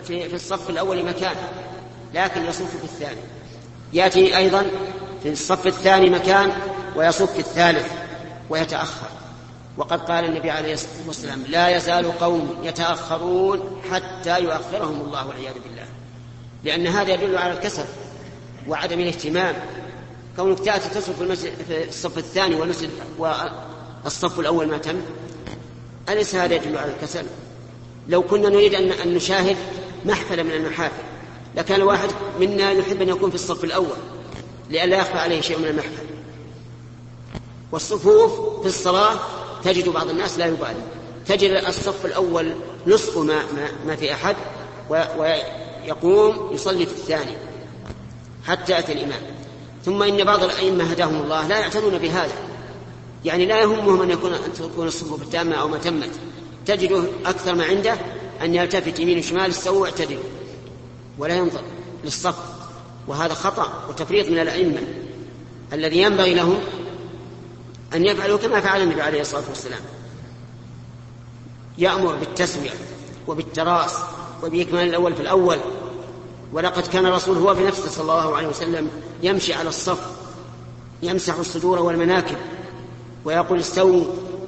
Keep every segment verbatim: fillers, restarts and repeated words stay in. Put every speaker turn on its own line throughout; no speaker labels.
في الصف الأول مكان لكن يصف في الثاني، يأتي أيضا في الصف الثاني مكان ويصف في الثالث ويتأخر. وقد قال النبي عليه الصلاة والسلام لا يزال قوم يتأخرون حتى يؤخرهم الله والعياذ بالله، لأن هذا يدل على الكسل وعدم الاهتمام. كونك تأتي تصف في الصف الثاني والمسجد والصف الأول ما تم، أليس هذا يدل على الكسل؟ لو كنا نريد أن نشاهد محفلة من المحافل لكان الواحد منا يحب أن يكون في الصف الأول لئلا يخفى عليه شيء من المحفل. والصفوف في الصلاة تجد بعض الناس لا يبالي، تجد الصف الأول نصف ما, ما, ما في أحد ويقوم يصلي في الثاني حتى يأتي الإمام. ثم إن بعض الأئمة هداهم الله لا يعتنون بهذا، يعني لا يهمهم أن يكون أن تكون الصفوف التامة أو ما تمت، تجده أكثر ما عنده أن يلتفت يمين وشمال استووا واعتدلوا ولا ينظر للصف. وهذا خطأ وتفريط من الأئمة الذي ينبغي لهم أن يفعلوا كما فعل النبي عليه الصلاة والسلام، يأمر بالتسوية وبالتراص وبإكمال الأول في الأول. ولقد كان الرسول هو بنفسه صلى الله عليه وسلم يمشي على الصف يمسح الصدور والمناكب ويقول استووا.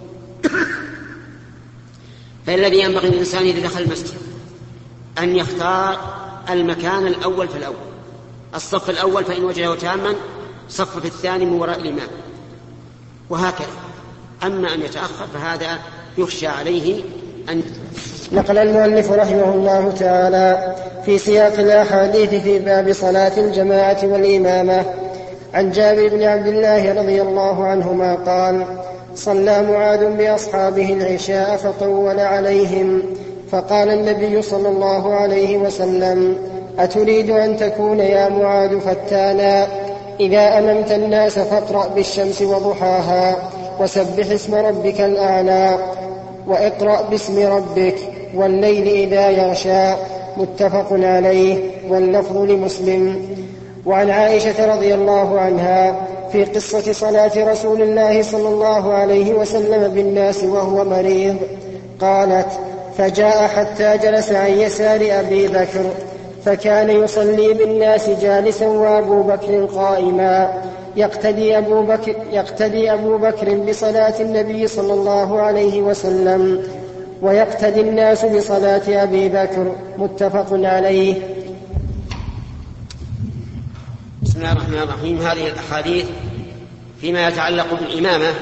فالذي ينبغي للإنسان إذا دخل المسجد أن يختار المكان الأول في الأول، الصف الأول فإن وجده تاما صف في الثاني من وراء الإمام، وهكذا. أما أن يتأخر فهذا يخشى عليه أن.
نقل المؤلف رحمه الله تعالى في سياق الأحاديث في باب صلاة الجماعة والإمامة عن جابر بن عبد الله رضي الله عنهما قال صلى معاذ بأصحابه العشاء فطول عليهم فقال النبي صلى الله عليه وسلم أتريد أن تكون يا معاذ فتانا؟ إذا أممت الناس فاقرأ بالشمس وضحاها وسبح اسم ربك الأعلى واقرأ باسم ربك والليل إذا يغشى. متفق عليه واللفظ لمسلم. وعن عائشة رضي الله عنها في قصة صلاة رسول الله صلى الله عليه وسلم بالناس وهو مريض قالت فجاء حتى جلس عن يسار أبي بكر فكان يصلي بالناس جالسا وأبو بكر قائما يقتدي أبو بكر, يقتدي أبو بكر بصلاة النبي صلى الله عليه وسلم ويقتدي الناس بصلاة أبي بكر. متفق عليه.
بسم الله الرحمن الرحيم. هذه الأحاديث فيما يتعلق بالإمامة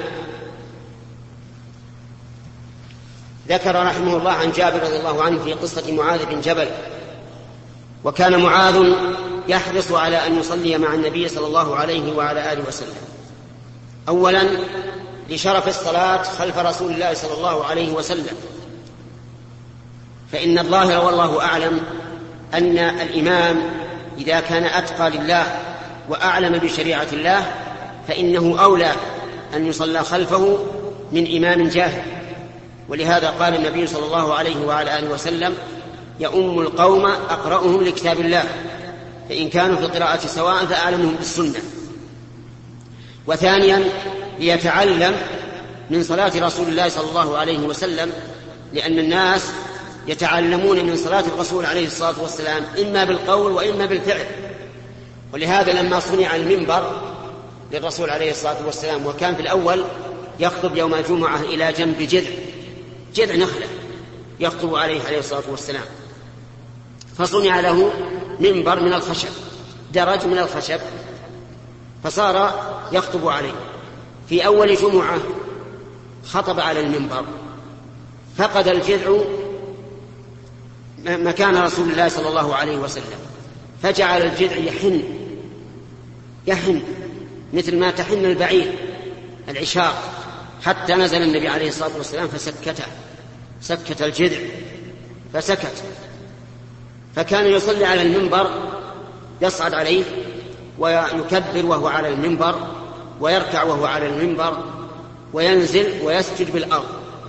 ذكر رحمه الله عن جابر رضي الله عنه في قصة معاذ بن جبل. وكان معاذ يحرص على أن يصلي مع النبي صلى الله عليه وعلى آله وسلم، أولا لشرف الصلاة خلف رسول الله صلى الله عليه وسلم، فإن الظاهر والله أعلم أن الإمام إذا كان أتقى لله وأعلم بشريعة الله فإنه أولى أن يصلى خلفه من إمام جاهل. ولهذا قال النبي صلى الله عليه وعلى آله وسلم يؤم القوم أقرأهم لكتاب الله، فإن كانوا في القراءة سواء فأعلمهم بالسنة. وثانيا ليتعلم من صلاة رسول الله صلى الله عليه وسلم، لأن الناس يتعلمون من صلاة الرسول عليه الصلاة والسلام إما بالقول وإما بالفعل. ولهذا لما صنع المنبر للرسول عليه الصلاة والسلام وكان في الأول يخطب يوم الجمعة إلى جنب جذع جذع نخلة يخطب عليه عليه الصلاة والسلام، فصنع له منبر من الخشب درج من الخشب فصار يخطب عليه. في أول جمعة خطب على المنبر فقد الجذع مكان رسول الله صلى الله عليه وسلم، فجعل الجذع يحن يحن مثل ما تحن البعير العشاق، حتى نزل النبي عليه الصلاة والسلام فسكته سكت الجذع فسكت. فكان يصلي على المنبر يصعد عليه ويكبر وهو على المنبر ويركع وهو على المنبر وينزل ويسجد بالأرض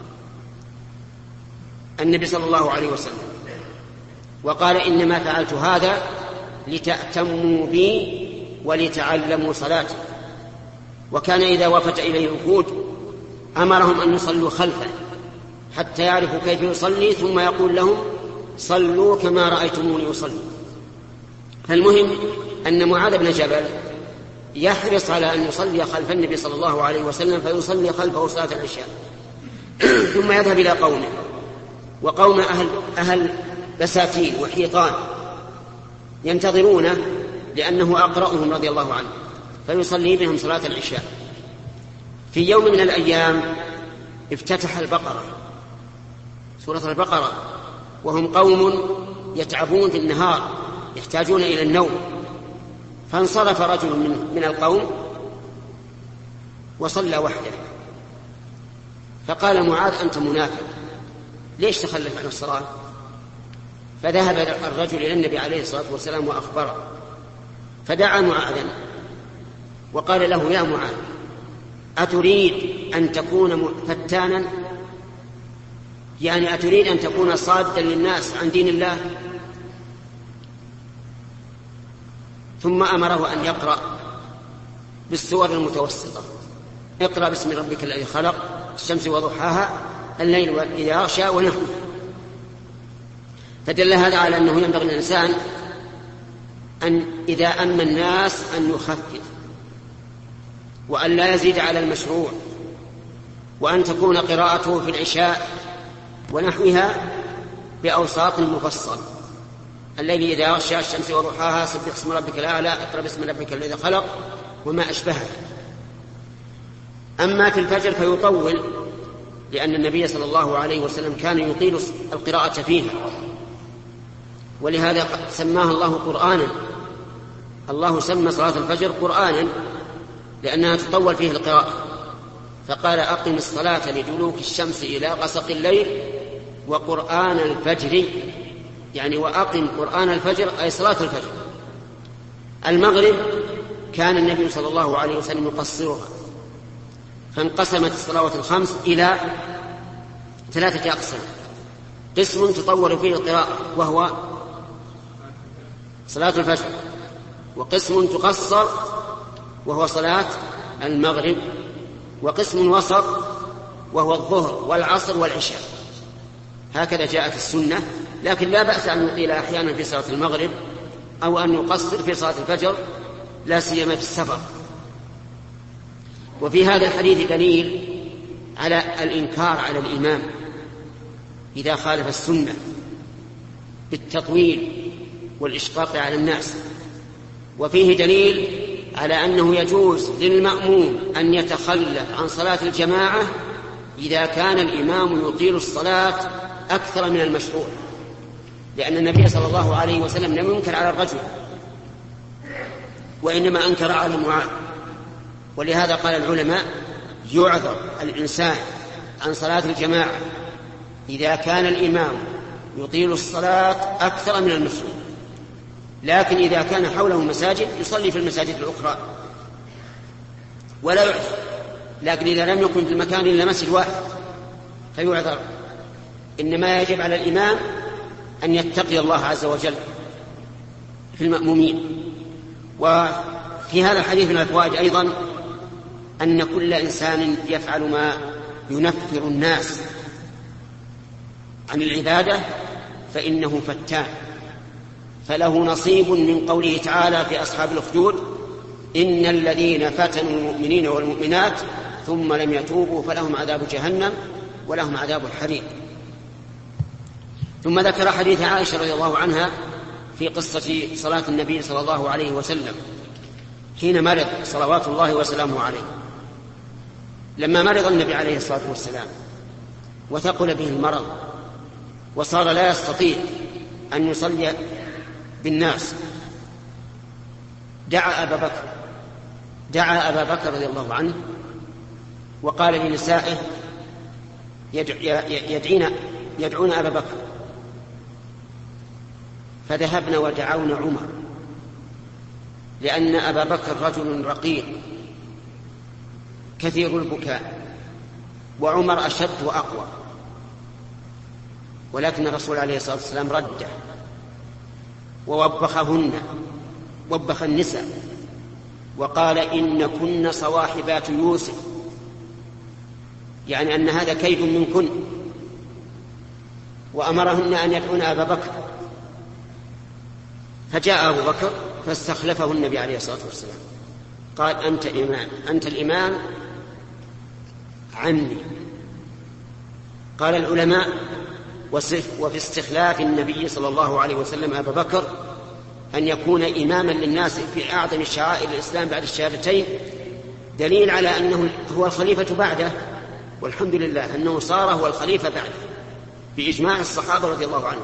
النبي صلى الله عليه وسلم. وقال إنما فعلت هذا لتأتموا بي ولتعلموا صلاتي. وكان إذا وفد إليه الوفود أمرهم أن يصلوا خلفه حتى يعرفوا كيف يصلي، ثم يقول لهم صلوا كما رأيتموني أصلي. فالمهم أن معاذ بن جبل يحرص على أن يصلي خلف النبي صلى الله عليه وسلم، فيصلي خلفه صلاة العشاء ثم يذهب إلى قومه، وقوم أهل, أهل بساتين وحيطان ينتظرونه لأنه أقرأهم رضي الله عنه، فيصلي بهم صلاة العشاء. في يوم من الأيام افتتح البقرة، سورة البقرة، وهم قوم يتعبون في النهار يحتاجون إلى النوم، فانصرف رجل من, من القوم وصلى وحده، فقال معاذ أنت منافق، ليش تخلف عن الصلاة؟ فذهب الرجل إلى النبي عليه الصلاة والسلام وأخبره، فدعا معاذا وقال له يا معاذ أتريد أن تكون فتانا؟ يعني أتريد أن تكون صادا للناس عن دين الله؟ ثم أمره أن يقرأ بالسور المتوسطة، اقرأ باسم ربك الذي خلق، الشمس وضحاها، الليل إذا يغشى ونحو. فدل هذا على أنه ينبغي للإنسان أن إذا أما الناس أن يخفف وأن لا يزيد على المشروع، وأن تكون قراءته في العشاء ونحوها بأوساط مفصل، الليل إذا يغشى، الشمس وضحاها، سبح اسم ربك الأعلى، اقرأ باسم ربك الذي خلق، وما أشبهه. أما في الفجر فيطول، لأن النبي صلى الله عليه وسلم كان يطيل القراءة فيها، ولهذا سماها الله قرآنا. الله سمى صلاة الفجر قرآنا لأنها تطول فيه القراءة، فقال أقم الصلاة لدلوك الشمس إلى غسق الليل وقرآن الفجر، يعني وأقم قرآن الفجر أي صلاة الفجر. المغرب كان النبي صلى الله عليه وسلم يقصرها، فانقسمت الصلوات الخمس إلى ثلاثة أقسام: قسم تطول فيه القراءة وهو صلاة الفجر، وقسم تقصر وهو صلاة المغرب، وقسم وسط وهو الظهر والعصر والعشاء. هكذا جاءت السنة، لكن لا بأس أن يطيل أحيانا في صلاة المغرب أو أن يقصر في صلاة الفجر، لا سيما في السفر. وفي هذا الحديث دليل على الإنكار على الإمام إذا خالف السنة بالتطويل والإشقاق على الناس، وفيه دليل على أنه يجوز للمأموم أن يتخلف عن صلاة الجماعة إذا كان الإمام يطيل الصلاة أكثر من المشروع، لأن النبي صلى الله عليه وسلم لم ينكر على الرجل، وإنما أنكر على معاذ. ولهذا قال العلماء يعذر الإنسان عن صلاة الجماعة إذا كان الإمام يطيل الصلاة أكثر من المشروع، لكن إذا كان حوله مساجد يصلي في المساجد الأخرى ولا يعذر. لكن إذا لم يكن في المكان إلا مسجد واحد فيعذر. إنما يجب على الإمام أن يتقي الله عز وجل في المأمومين. وفي هذا الحديث من الفوائد أيضا أن كل إنسان يفعل ما ينفر الناس عن العبادة فإنه فتان، فله نصيب من قوله تعالى في أصحاب الأخدود: إن الذين فتنوا المؤمنين والمؤمنات ثم لم يتوبوا فلهم عذاب جهنم ولهم عذاب الحريق. ثم ذكر حديث عائشة رضي الله عنها في قصة صلاة النبي صلى الله عليه وسلم حين مرض صلوات الله وسلامه عليه. لما مرض النبي عليه الصلاة والسلام وثقل به المرض وصار لا يستطيع أن يصلي بالناس، دعا أبا بكر دعا أبا بكر رضي الله عنه وقال لنسائه يدعين يدعون أبا بكر، فذهبنا ودعونا عمر، لأن أبا بكر رجل رقيق كثير البكاء، وعمر أشد وأقوى، ولكن الرسول عليه الصلاة والسلام رده ووبخهن، وبخ النساء وقال: إن كن صواحبات يوسف، يعني أن هذا كيد منكن. وأمرهن أن يدعون أبا بكر، فجاء أبو بكر فاستخلفه النبي عليه الصلاة والسلام، قال أنت إمام، أنت الإمام عني. قال العلماء: وفي استخلاف النبي صلى الله عليه وسلم أبا بكر أن يكون إماما للناس في أعظم شعائر الإسلام بعد الشهادتين دليل على أنه هو الخليفة بعده، والحمد لله أنه صار هو الخليفة بعده بإجماع الصحابة رضي الله عنهم.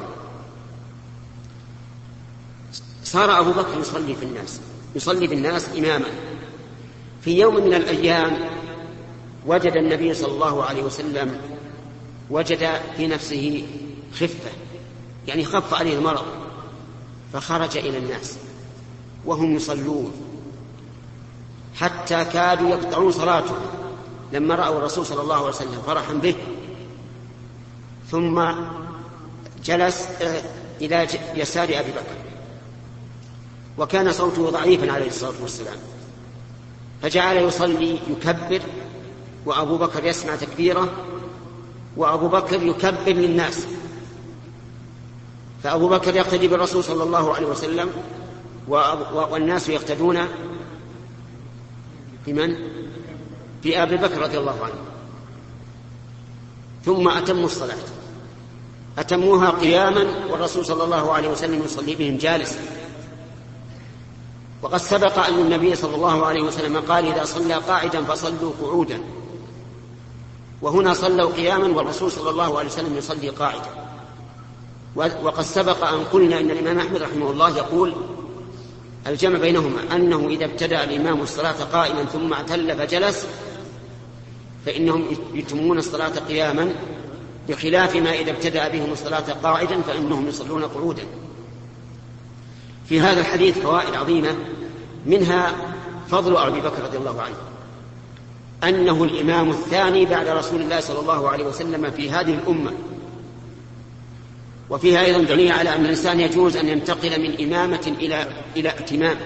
صار أبو بكر يصلي في الناس يصلي بالناس إماما. في يوم من الأيام وجد النبي صلى الله عليه وسلم وجد في نفسه خفة، يعني خف عليه المرض، فخرج إلى الناس وهم يصلون حتى كادوا يقطعون صلاتهم لما رأوا الرسول صلى الله عليه وسلم فرحا به. ثم جلس إلى يسار أبي بكر وكان صوته ضعيفا عليه الصلاة والسلام، فجعل يصلي يكبر وأبو بكر يسمع تكبيره، وأبو بكر يكبر للناس، فأبو بكر يقتدي بالرسول صلى الله عليه وسلم والناس يقتدون بمن؟ بأبي بكر رضي الله عنه. ثم أتموا الصلاة، أتموها قياما والرسول صلى الله عليه وسلم يصلي بهم جالسا. وقد سبق أن النبي صلى الله عليه وسلم قال: إذا صلى قاعدا فصلوا قعودا، وهنا صلوا قياما والرسول صلى الله عليه وسلم يصلي قاعدا. وقد سبق أن قلنا إن الإمام أحمد رحمه الله يقول الجمع بينهما أنه إذا ابتدأ الإمام الصلاة قائما ثم اعتل فجلس فإنهم يتمون الصلاة قياما، بخلاف ما إذا ابتدأ بهم الصلاة قاعدا فإنهم يصلون قعودا. في هذا الحديث فوائد عظيمة، منها فضل أبي بكر رضي الله عنه، أنه الإمام الثاني بعد رسول الله صلى الله عليه وسلم في هذه الأمة. وفيها أيضا دليل على أن الإنسان يجوز أن ينتقل من إمامة إلى إلى ائتمام،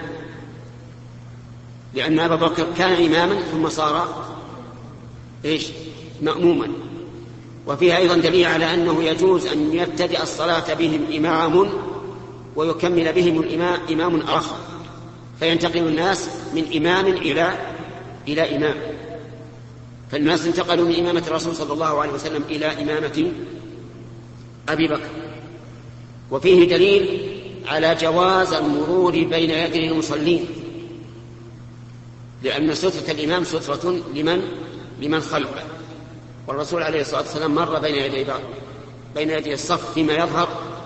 لأن أبا بكر كان إماما ثم صار إيش؟ مأموما. وفيها أيضا دليل على أنه يجوز أن يبتدئ الصلاة بهم إمام ويكمل بهم الإمام إمام آخر، فينتقل الناس من إمام إلى إلى إمام. فالناس انتقلوا من إمامة الرسول صلى الله عليه وسلم إلى إمامة أبي بكر. وفيه دليل على جواز المرور بين يدي المصلين، لأن سترة الإمام سترة لمن لمن خلفه، والرسول عليه الصلاة والسلام مر بين يدي بين يدي الصف فيما يظهر،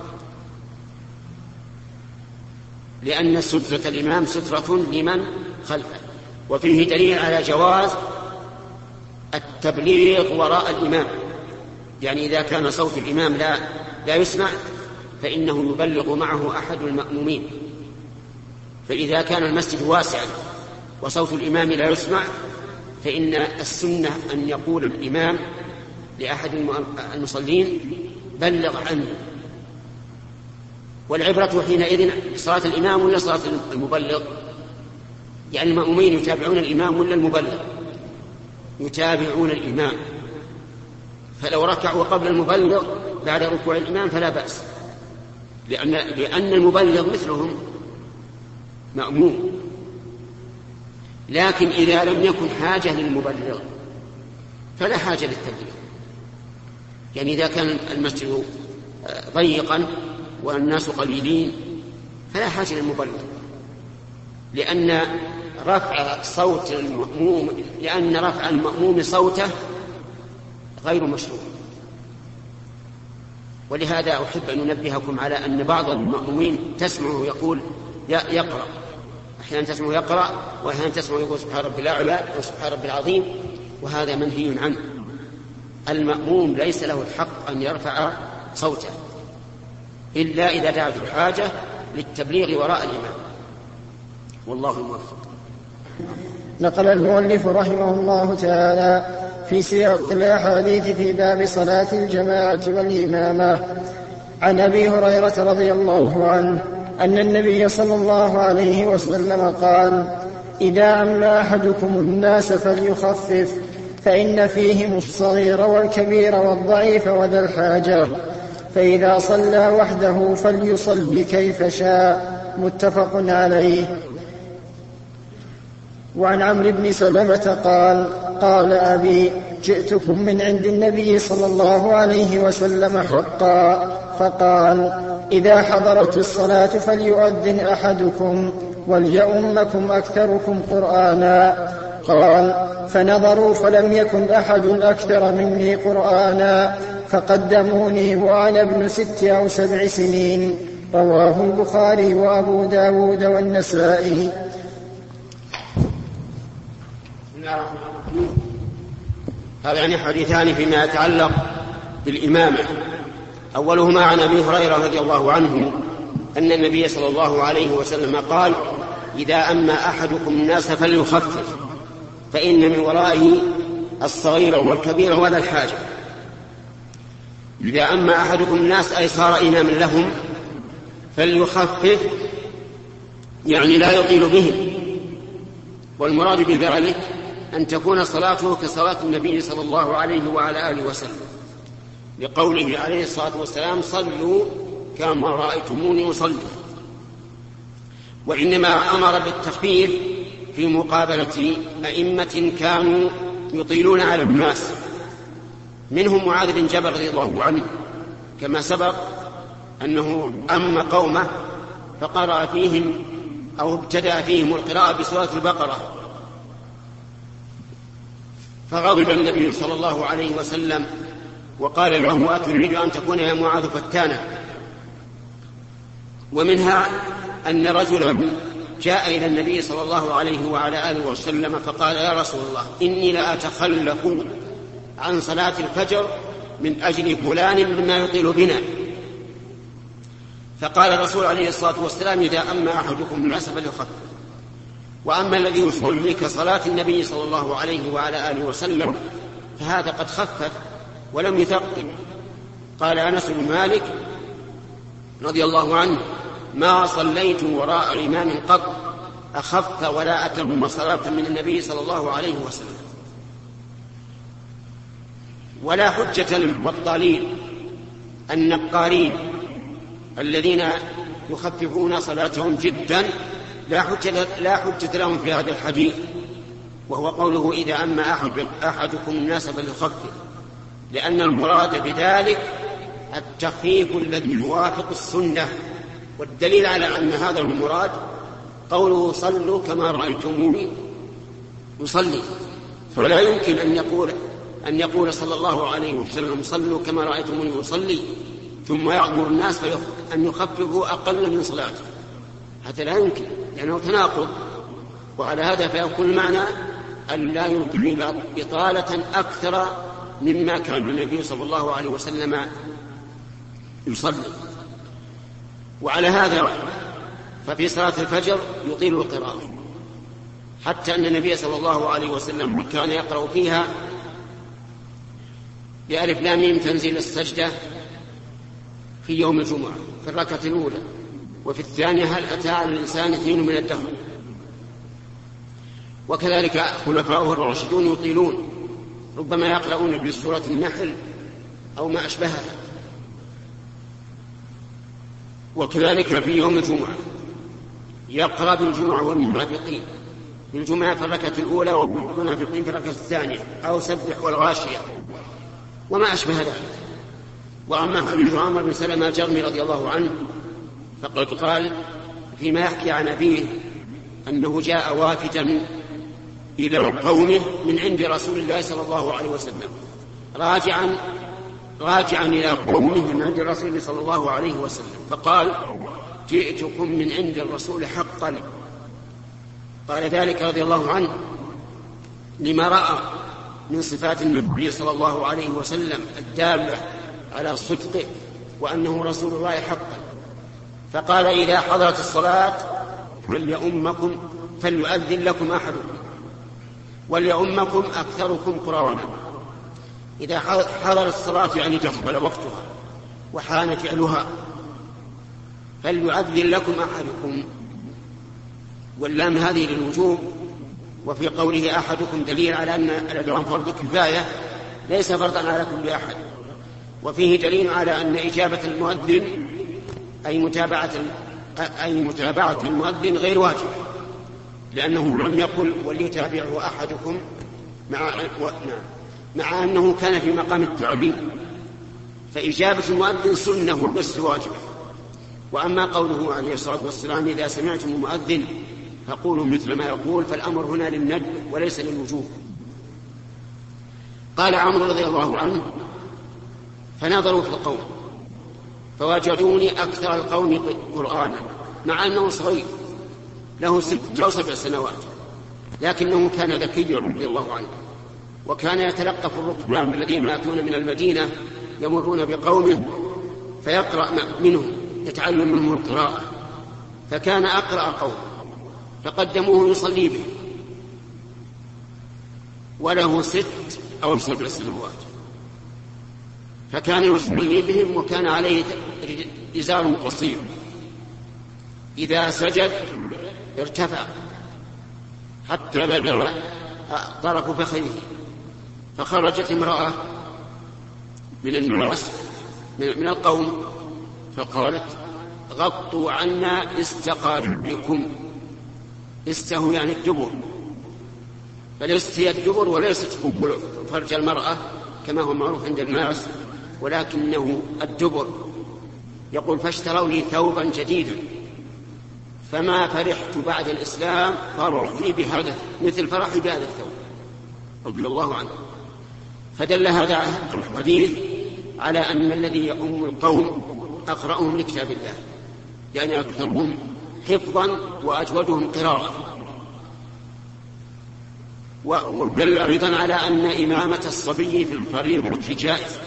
لأن سترة الإمام سترة لمن خلفه. وفيه دليل على جواز التبليغ وراء الإمام، يعني إذا كان صوت الإمام لا لا يسمع فإنه يبلغ معه أحد المأمومين. فإذا كان المسجد واسعا وصوت الإمام لا يسمع فإن السنة أن يقول الإمام لأحد المصلين: بلغ عني. والعبرة حينئذ صلاة الإمام ولا صلاة المبلغ؟ يعني المأمومين يتابعون الإمام ولا المبلغ؟ يتابعون الإمام، فلو ركعوا قبل المبلغ بعد ركوع الإمام فلا بأس، لأن, لأن المبلغ مثلهم مأموم. لكن إذا لم يكن حاجة للمبلغ فلا حاجة للتبليغ، يعني إذا كان المسجد ضيقا والناس قليلين فلا حاجة للمبلغ، لأن رفع صوت المأموم لأن رفع المأموم صوته غير مشروع. ولهذا أحب أن أنبهكم على أن بعض المأمومين تسمعه يقول يقرأ، أحيانا تسمعه يقرأ وأحيانا تسمعه يقول سبحان ربي الأعلى وسبحان ربي العظيم، وهذا منهي عنه. المأموم ليس له الحق أن يرفع صوته إلا إذا دعت الحاجة للتبليغ وراء الإمام، والله الموفق.
نقل المؤلف رحمه الله تعالى في سياق الأحاديث في باب صلاة الجماعة والإمامة عن أبي هريرة رضي الله عنه أن النبي صلى الله عليه وسلم قال: إذا أما أحدكم الناس فليخفف، فإن فيهم الصغير والكبير والضعيف وذا الحاجة، فإذا صلى وحده فليصل كيف شاء. متفق عليه. وعن عمرو بن سلمة قال قال أبي جئتكم من عند النبي صلى الله عليه وسلم حقا فقال إذا حضرت الصلاة فليؤذن أحدكم وليؤمكم أكثركم قرآنا. قال فنظروا فلم يكن أحد أكثر مني قرآنا فقدموني وأنا ابن ست أو سبع سنين. رواه البخاري وأبو داود والنسائي.
هذان حديثان فيما يتعلق بالإمامة. أولهما عن أبي هريرة رضي الله عنه أن النبي صلى الله عليه وسلم قال إذا أما أحدكم الناس فليخفف فإن من ورائه الصغير والكبير وذا الحاجة. إذا أما أحدكم الناس أي صار إماما لهم فليخفف يعني لا يطيل بهم، والمراد بذلك أن تكون صلاته كصلاة النبي صلى الله عليه وعلى آله وسلم، لقوله عليه الصلاة والسلام صلوا كما رأيتموني أصلي. وإنما أمر بالتخفيف في مقابلة أئمة كانوا يطيلون على الناس، منهم معاذ بن جبل رضي الله عنه كما سبق أنه أم قومه فقرأ فيهم أو ابتدأ فيهم القراءة بسورة البقرة، فغضب النبي صلى الله عليه وسلم وقال له أتريد أن تكون يا معاذ فتانا. ومنها أن رجلا جاء إلى النبي صلى الله عليه وعلى آله وسلم فقال يا رسول الله إني لأتخلف عن صلاة الفجر من أجل فلان مما يطيل بنا. فقال الرسول عليه الصلاة والسلام إذا أما أحدكم الناس فليخفف، وأما الذي يصلي كصلاة النبي صلى الله عليه وعلى آله وسلم فهذا قد خفف ولم يثقل. قال أنس بن مالك رضي الله عنه ما صليت وراء إمام قط أخف ولا أتم صلاة من النبي صلى الله عليه وسلم. ولا حجة للبطالين النقارين الذين يخففون صلاتهم جدا، لا حجة, لا حجة لهم في هذا الحديث، وهو قوله إذا أما أحد أحدكم الناس فليخفف، لأن المراد بذلك التخفيف الذي يوافق السنة. والدليل على أن هذا المراد قوله صلوا كما رأيتموني يصلي، فلا يمكن أن يقول أن يقول صلى الله عليه وسلم صلوا كما رأيتموني يصلي ثم يأمر الناس أن يخففوا أقل من صلاته، هذا لا يمكن لأنه تناقض. وعلى هذا فيكون المعنى أن لا يمكن إطالة أكثر مما كان النبي صلى الله عليه وسلم يصلي. وعلى هذا ففي صلاة الفجر يطيل القراءة، حتى أن النبي صلى الله عليه وسلم كان يقرأ فيها بألف لام ميم تنزيل السجدة في يوم الجمعة في الركعة الأولى، وفي الثانية هل أتى على الإنسان حين من الدهر. وكذلك خلفاؤه الراشدون يطيلون، ربما يقرؤون بسورة النحل أو ما أشبهها. وكذلك في يوم الجمعة يقرأ بالجمعة والمنافقين، بالجمعة في الركعة الأولى والمنافقين في الركعة الثانية، أو سبح والغاشية وما أشبه ذلك. وأما حديث عمرو بن سلمة الجرمي رضي الله عنه فقد قال فيما يحكي عن أبيه أنه جاء وافدا إلى قومه من عند رسول الله صلى الله عليه وسلم راجعا راجعا إلى قومه من عند الرسول صلى الله عليه وسلم، فقال جئتكم من عند الرسول حقا. قال ذلك رضي الله عنه لما رأى من صفات النبي صلى الله عليه وسلم الدالة على صدقه وأنه رسول الله حقا. فقال إذا حضرت الصلاة فليؤمكم فليؤذن لكم أحدكم وليؤمكم أكثركم قرآنا. إذا حضرت الصلاة يعني دخل وقتها وحان فعلها فليؤذن لكم أحدكم، واللام هذه للوجوب. وفي قوله أحدكم دليل على أن الأذان فرض كفاية ليس فرضا على كل أحد. وفيه دليل على أن إجابة المؤذن أي متابعة أي متابعة المؤذن غير واجب، لأنه لم يقل وليتابعه أحدكم مع مع أنه كان في مقام التعبير، فإجابة المؤذن سنة وليست واجبة. وأما قوله عليه الصلاة والسلام إذا سمعتم المؤذن فقولوا مثل ما يقول، فالأمر هنا للندب وليس للوجوب. قال عمرو رضي الله عنه فنظروا في القوم فوجدوني أكثر القوم قرآنا، مع أنه صغير له ست أو سبع سنوات، لكنه كان ذكيا رضي الله عنه، وكان يتلقف الركبان الذين يأتون من المدينة يمرون بقومه فيقرأ منهم يتعلم منهم القراءة، فكان أقرأ قوم فقدموه يصلي به وله ست أو سبع سنوات، فكان يصلي بهم وكان عليه إزار قصير، إذا سجد ارتفع حتى بلغ طرف فخذه، فخرجت امرأة من الناس من القوم فقالت غطوا عنا استقاربكم. استه يعني الدبر، فليست هي الدبر وليست فرج المرأة كما هو معروف عند الناس، ولكنه الدبر. يقول فاشتروا لي ثوبا جديدا فما فرحت بعد الإسلام فرحني بهذا مثل فرحي بهذا الثوب رضي الله عنه. فدل هذا الحديث على أن الذي يؤم القوم أقرأهم لكتاب الله، يعني أكثرهم حفظا وأجودهم قراءة. ودل أيضا على أن إمامة الصبي في الفريضة جائز،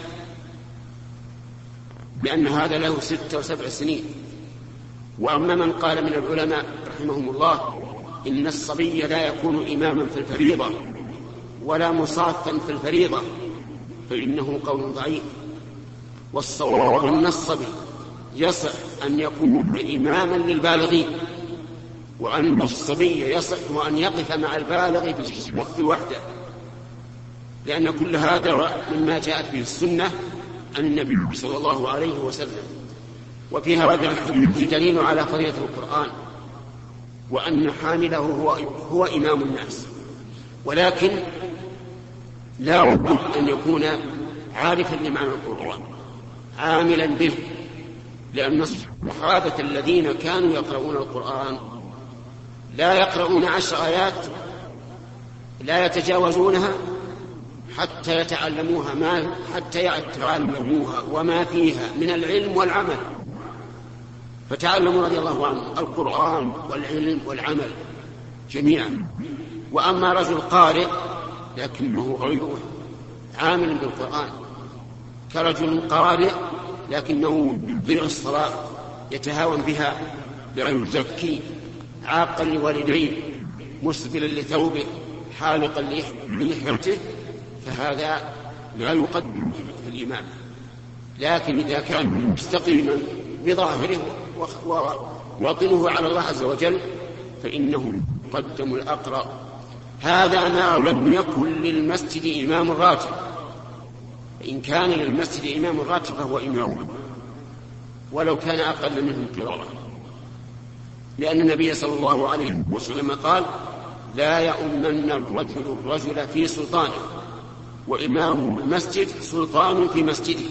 لأن هذا له ست وسبع سنين. وأما من قال من العلماء رحمهم الله إن الصبي لا يكون إماما في الفريضة ولا مصافا في الفريضة فإنه قول ضعيف، والصواب أن الصبي يصح أن يكون إماما للبالغين، وأن الصبي يصح أن يقف مع البالغ في وقت وحده، لأن كل هذا مما جاءت به السنة عن النبي صلى الله عليه وسلم. وفي هذا الحديث دليل على فريضة القرآن، وأن حامله هو, هو إمام الناس، ولكن لا بد أن يكون عارفا لمعنى القرآن عاملا به، لأن الصحابة الذين كانوا يقرؤون القرآن لا يقرؤون عشر آيات لا يتجاوزونها حتى يتعلموها ما حتى يتعلموها وما فيها من العلم والعمل، فتعلموا رضي الله عنهم القرآن والعلم والعمل جميعا. وأما رجل قارئ لكنه غير عامل بالقرآن كرجل قارئ لكنه يضيع الصلاة يتهاون بها بغير زكي، عاقا لوالديه، مسبلا لثوبه، حالقا لحيته، فهذا لا يقدم في الإمام. لكن إذا كان مستقيما بظاهره ووطنه على الله عز وجل فإنه يقدم الأقرأ. هذا ما لم يكن للمسجد إمام راتب، فإن كان للمسجد إمام راتب فهو إمام ولو كان أقل منه قراءة، لأن النبي صلى الله عليه وسلم قال لا يؤمن الرجل الرجل في سلطانه، وإمام المسجد سلطان في مسجده.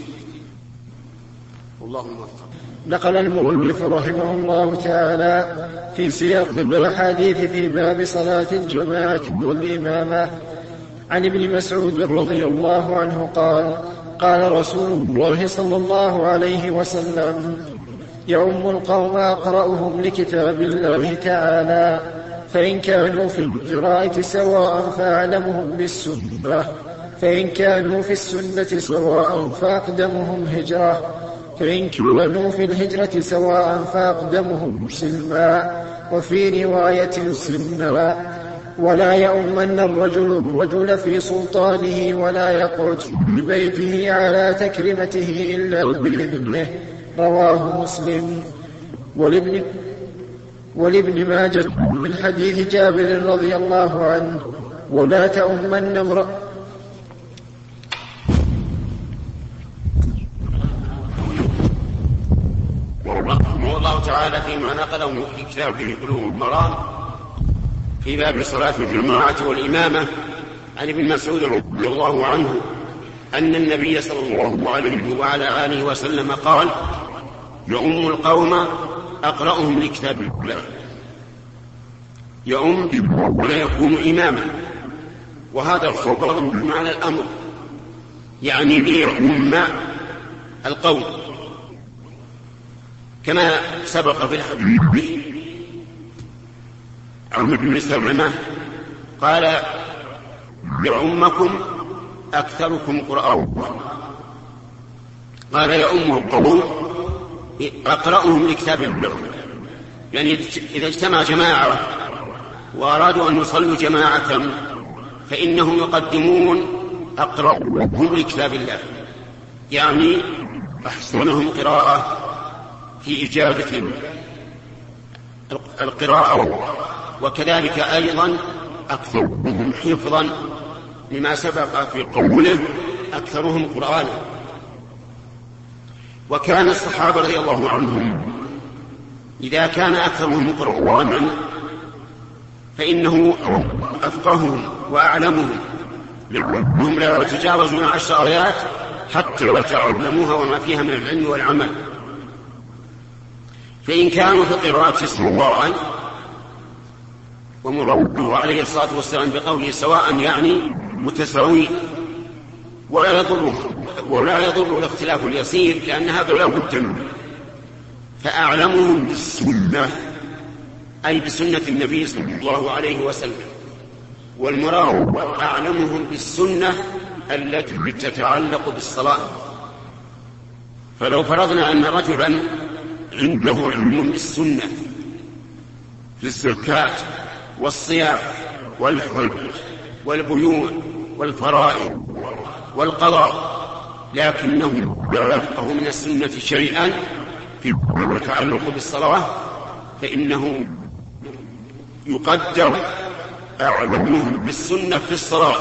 اللهم وفق.
نقل المؤلف رحمه الله تعالى في سياق الأحاديث في باب صلاة الجماعة والإمامة عن ابن مسعود رضي الله عنه قال قال رسول الله صلى الله عليه وسلم يؤم القوم أقرأهم لكتاب الله تعالى، فإن كانوا في القراءة سواء فأعلمهم بالسنة، فإن كانوا في السنة سواء فأقدمهم هجرة، فإن كانوا في الهجرة سواء فأقدمهم سلما، وفي رواية سلما. ولا يؤمن الرجل الرجل في سلطانه ولا يقعد ببيته على تكريمته إلا بإذنه. رواه مسلم. ولابن, ولابن ماجه من حديث جابر رضي الله عنه ولا تؤمن امرأ
تعالى فيما نقله في كتابه بلوغ المرام في باب صلاة الجماعة والإمامة عن ابن مسعود رضي الله عنه أن النبي صلى الله عليه وعلى آله وسلم قال: يؤم القوم أقرأهم لكتاب الله. يؤم ولا يكون إماما، وهذا الخبر بمعنى الأمر، يعني ليؤم القوم، كما سبق في الحديث عن ابن سلمة قال: يؤمكم أكثركم قرآن. قال: يؤم القوم أقرأهم لكتاب الله، يعني إذا اجتمع جماعة وأرادوا أن يصلوا جماعة فإنهم يقدمون أقرأهم لكتاب الله، يعني أحسنهم قراءة في إجابة القراءة، وكذلك أيضا أكثرهم حفظا لما سبق في قوله أكثرهم قرآنا. وكان الصحابة رضي الله عنهم إذا كان أكثرهم قرآنا فإنه أفقههم وأعلمهم، لأنهم لا يتجاوزون عشر آيات حتى لا تعلموها وما فيها من العلم والعمل. فإن كانوا في قراءة سواء، ومرده عليه الصلاة والسلام بقوله سواء يعني متساوي، ولا يضر ولا يضر الاختلاف اليسير، لأن هذا لا بد منه. فأعلمهم بالسنة أي بسنة النبي صلى الله عليه وسلم، والمراد أعلمهم بالسنة التي تتعلق بالصلاة. فلو فرضنا أن رجلا عنده علم بالسنة في الزكاة والصيام والحج والبيوع والفرائض والقضاء، لكنه لا يفقه من السنة شيئا فيما يتعلق بالصلاة، فإنه يقدر أعلمهم بالسنة في الصلاة،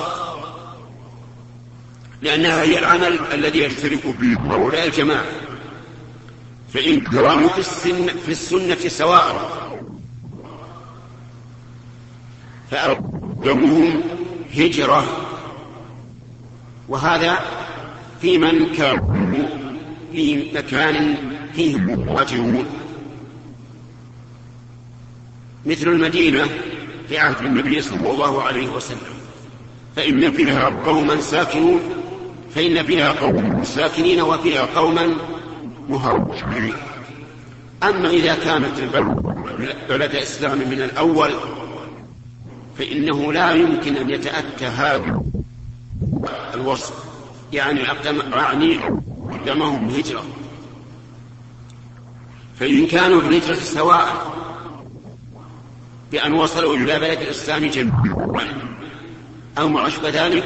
لأنها هي العمل الذي يشترك فيه هؤلاء الجماعة. فإن كانوا في, في السنة سواء فأقدمهم هجرة، وهذا في من كانوا في مكان فيه مهاجرون، مثل المدينة في عهد النبي صلى الله عليه وسلم، فإن فيها قوما ساكنون فإن فيها قوما ساكنين وفيها قوما مهاجرين. أما إذا كانت بلد إسلام من الأول فإنه لا يمكن أن يتأتى هذا الوصف، يعني أقدمهم هجرة. فإن كانوا بالهجرة سواء بأن وصلوا إلى بلد الإسلام جميعا أو ما أشبه ذلك،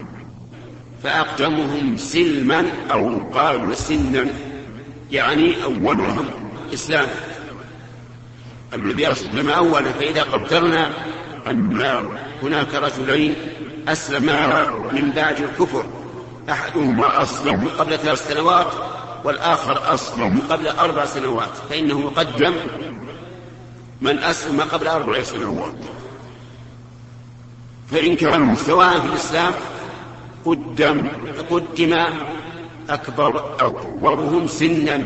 فأقدمهم سلما أو قالوا سنا، يعني أولهم إسلام الذي أسلم أولا. فإذا قدرنا أن هناك رجلين أسلما من بعد الكفر، أحدهما أسلم قبل ثلاث سنوات والآخر أسلم قبل أربع سنوات، فإنه يقدم من أسلم قبل أربع سنوات. فإن كانوا سواء في الإسلام قدم قدم أكبر أكبرهم سنا،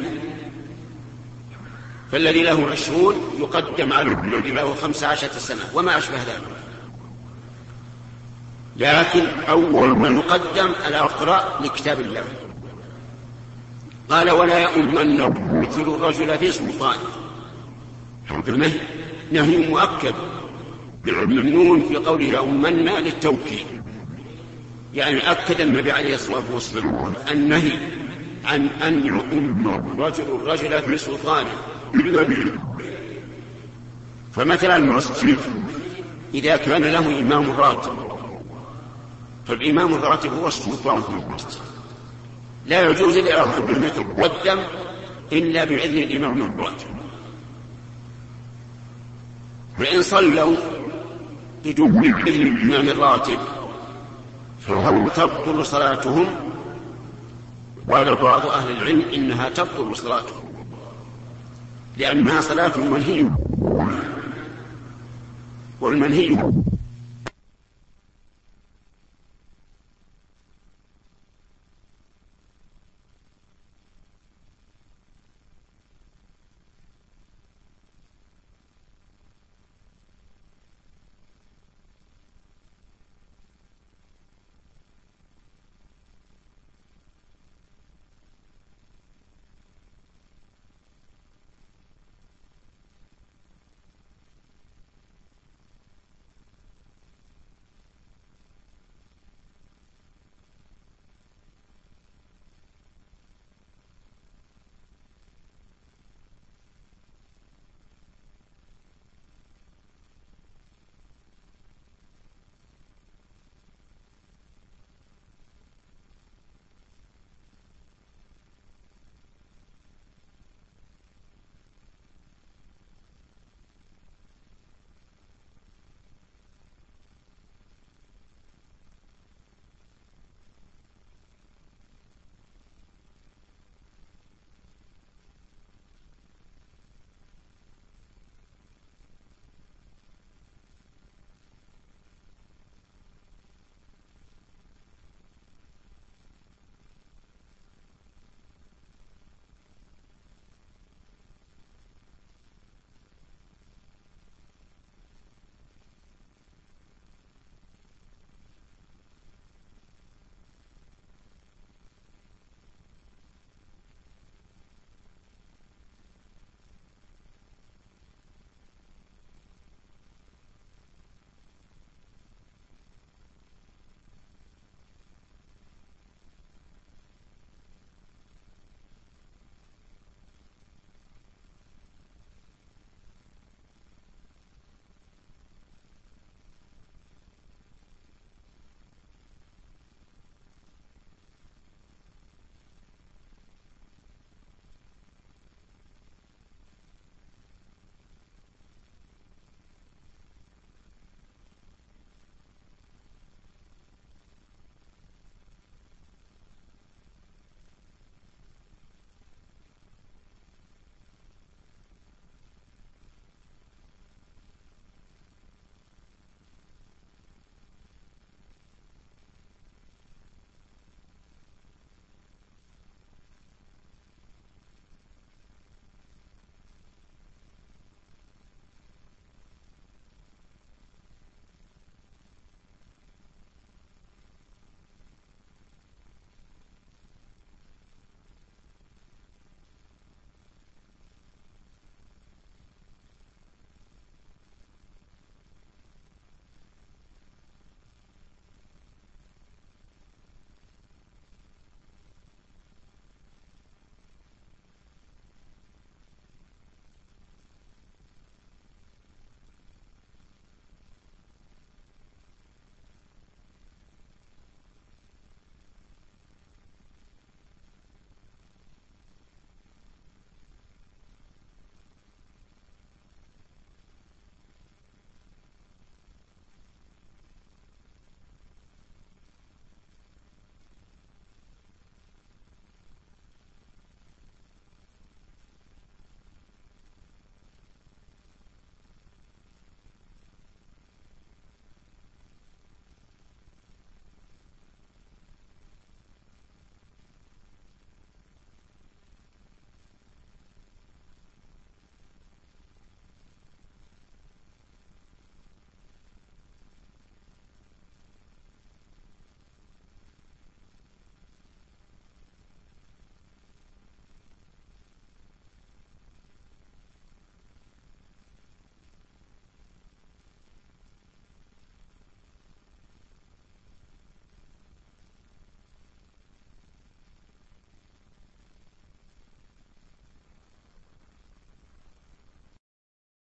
فالذي له عشرون يقدم على الذي له خمس عشرة سنة وما أشبه ذلك. لكن أول من يقدم الأقرأ لكتاب الله. قال: ولا يؤمن مثل الرجل في سلطان. هذا نهي مؤكد بالممنون في قوله يؤمن للتوكيد، يعني أكد النبي عليه الصلاة والسلام النهي عن أن يؤم الرجل الرجل في سلطانه. فمثلا المسجد إذا كان له إمام راتب، فالإمام الراتب هو السلطان في المسجد، لا يجوز لأحد أن يتقدم إلا بإذن الإمام الراتب. وإن صلوا بدون إذن الإمام الراتب فهو تبطل صلاتهم، وقال بعض أهل العلم إنها تبطل صلاتهم، لأنها صلاة منهي والمنهي